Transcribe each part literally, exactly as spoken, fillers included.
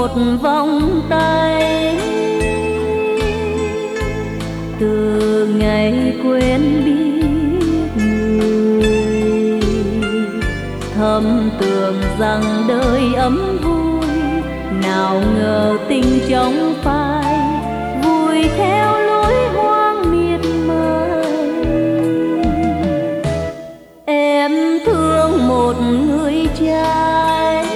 một vòng tay. Từ ngày quen biết người, thầm tưởng rằng đời ấm vui, nào ngờ tình trong phai vui theo lối hoang miệt mài. Em thương một người trai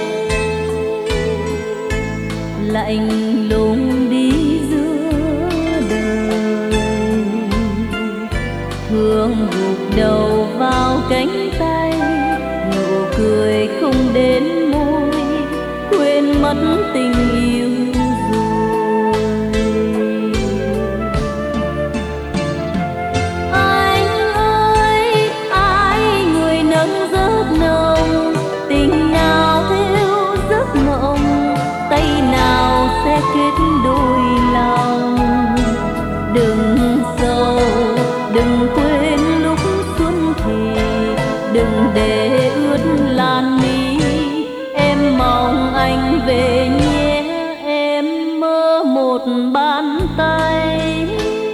lạnh lùng đi giữa đời, thương gục đầu vào cánh tay, nụ cười không đến môi, quên mất tình yêu rồi. Anh ơi, ai người nâng giấc nồng, tình nào theo giấc mộng, tay nào sẽ kết đôi lòng. Đừng sầu, đừng quên lúc xuân thì, đừng để ướt lan mi. Em mong anh về nhé, em mơ một bàn tay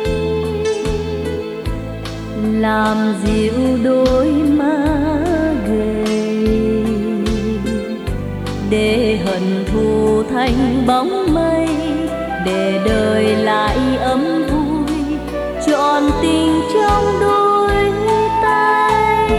làm dịu đôi má gầy, để hận thù thành bóng mây, để đời lại ấm vui trọn tình trong đôi tay.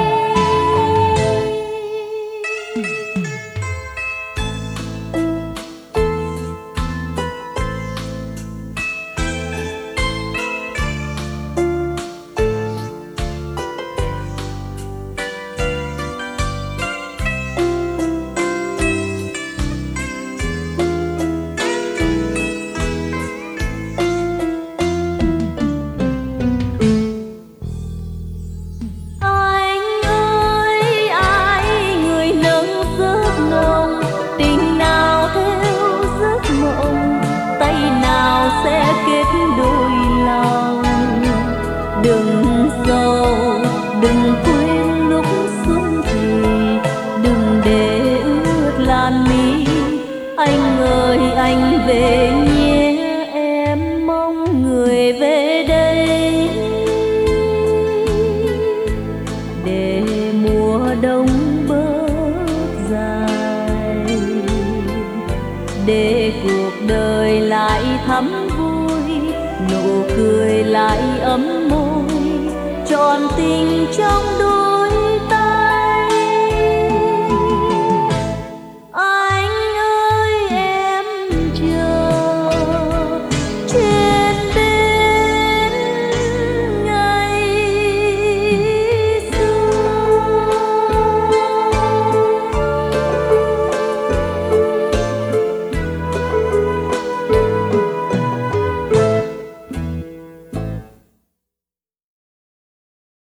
Đừng sầu, đừng quên lúc xuân thì, đừng để ướt lan mi. Anh ơi anh về nhé, em mong người về đây, để mùa đông bớt dài, để cuộc đời lại thắm vui, nụ cười lại ấm môi, trọn tình trong